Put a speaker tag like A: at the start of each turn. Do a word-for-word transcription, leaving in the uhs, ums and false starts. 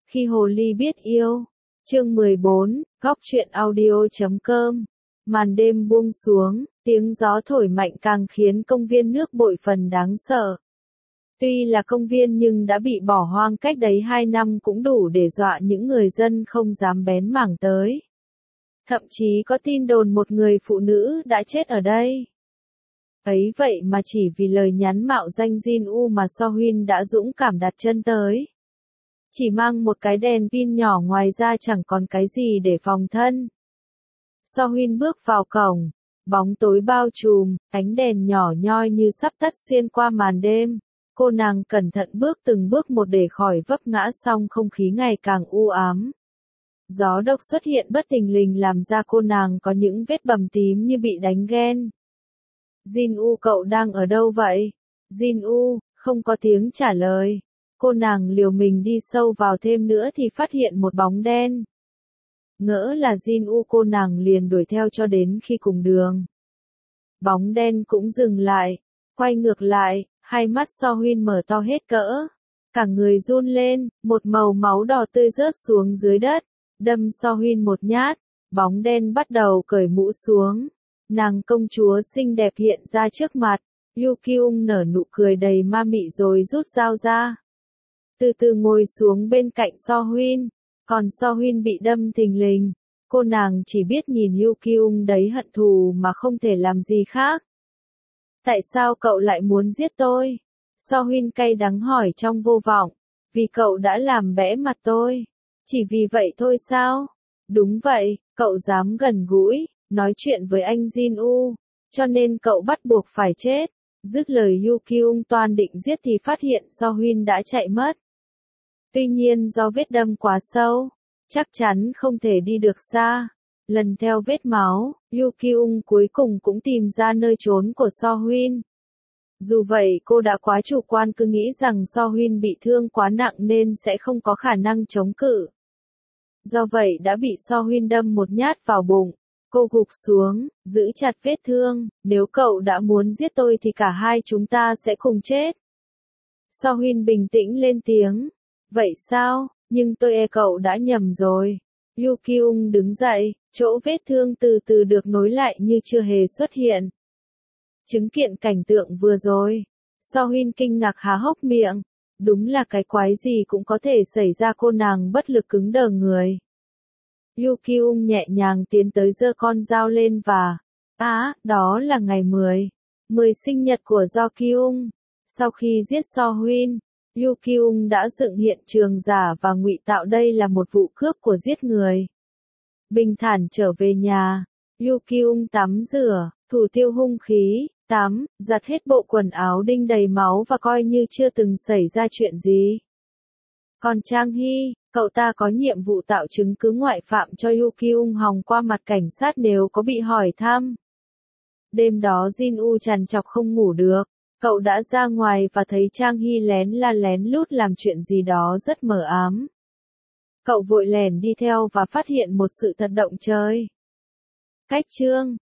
A: Khi hồ ly biết yêu. Chương mười bốn, góc truyện audio chấm com. Màn đêm buông xuống, tiếng gió thổi mạnh càng khiến công viên nước bội phần đáng sợ. Tuy là công viên nhưng đã bị bỏ hoang cách đấy hai năm cũng đủ để dọa những người dân không dám bén mảng tới. Thậm chí có tin đồn một người phụ nữ đã chết ở đây. Ấy vậy mà chỉ vì lời nhắn mạo danh Jin U mà So Huynh đã dũng cảm đặt chân tới. Chỉ mang một cái đèn pin nhỏ ngoài ra chẳng còn cái gì để phòng thân. So Huynh bước vào cổng, bóng tối bao trùm, ánh đèn nhỏ nhoi như sắp tắt xuyên qua màn đêm. Cô nàng cẩn thận bước từng bước một để khỏi vấp ngã, xong không khí ngày càng u ám. Gió độc xuất hiện bất thình lình làm da cô nàng có những vết bầm tím như bị đánh ghen. Jin U, cậu đang ở đâu vậy? Jin U, không có tiếng trả lời. Cô nàng liều mình đi sâu vào thêm nữa thì phát hiện một bóng đen. Ngỡ là Jin U, cô nàng liền đuổi theo cho đến khi cùng đường. Bóng đen cũng dừng lại, quay ngược lại, hai mắt So Huynh mở to hết cỡ. Cả người run lên, một màu máu đỏ tươi rớt xuống dưới đất, đâm So Huynh một nhát, bóng đen bắt đầu cởi mũ xuống. Nàng công chúa xinh đẹp hiện ra trước mặt, Yu Kyung nở nụ cười đầy ma mị rồi rút dao ra. Từ từ ngồi xuống bên cạnh So Huynh, còn So Huynh bị đâm thình lình. Cô nàng chỉ biết nhìn Yu Kyung đấy hận thù mà không thể làm gì khác. Tại sao cậu lại muốn giết tôi? So Huynh cay đắng hỏi trong vô vọng. Vì cậu đã làm bẽ mặt tôi. Chỉ vì vậy thôi sao? Đúng vậy, cậu dám gần gũi, nói chuyện với anh Jin U, cho nên cậu bắt buộc phải chết. Dứt lời Yu Kyung toan định giết thì phát hiện So Huynh đã chạy mất. Tuy nhiên do vết đâm quá sâu, chắc chắn không thể đi được xa. Lần theo vết máu, Yu Kyung cuối cùng cũng tìm ra nơi trốn của So Huynh. Dù vậy cô đã quá chủ quan, cứ nghĩ rằng So Huynh bị thương quá nặng nên sẽ không có khả năng chống cự. Do vậy đã bị So Huynh đâm một nhát vào bụng. Cô gục xuống, giữ chặt vết thương. Nếu cậu đã muốn giết tôi thì cả hai chúng ta sẽ cùng chết. So Huynh bình tĩnh lên tiếng. Vậy sao? Nhưng tôi e cậu đã nhầm rồi. Yu Kyung đứng dậy, chỗ vết thương từ từ được nối lại như chưa hề xuất hiện. Chứng kiện cảnh tượng vừa rồi. So Huynh kinh ngạc há hốc miệng. Đúng là cái quái gì cũng có thể xảy ra, cô nàng bất lực cứng đờ người. Yu Kyung nhẹ nhàng tiến tới giơ con dao lên và... Á, đó là ngày mười. mười sinh nhật của Do Kyung. Sau khi giết So Huynh, Yu Kyung đã dựng hiện trường giả và ngụy tạo đây là một vụ cướp của giết người. Bình thản trở về nhà, Yu Kyung tắm rửa, thủ tiêu hung khí, tắm, giặt hết bộ quần áo đinh đầy máu và coi như chưa từng xảy ra chuyện gì. Còn Chang Hee, cậu ta có nhiệm vụ tạo chứng cứ ngoại phạm cho Yu Kyung hòng qua mặt cảnh sát nếu có bị hỏi thăm. Đêm đó Jin U trằn trọc không ngủ được. Cậu đã ra ngoài và thấy Chang Hee lén la lén lút làm chuyện gì đó rất mờ ám. Cậu vội lèn đi theo và phát hiện một sự thật động trời. Cách chương